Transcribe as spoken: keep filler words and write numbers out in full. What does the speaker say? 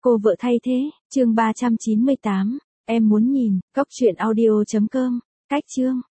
Cô vợ thay thế, chương ba trăm chín mươi tám. Em muốn nhìn, cốc truyện audio chấm com. Cách chương.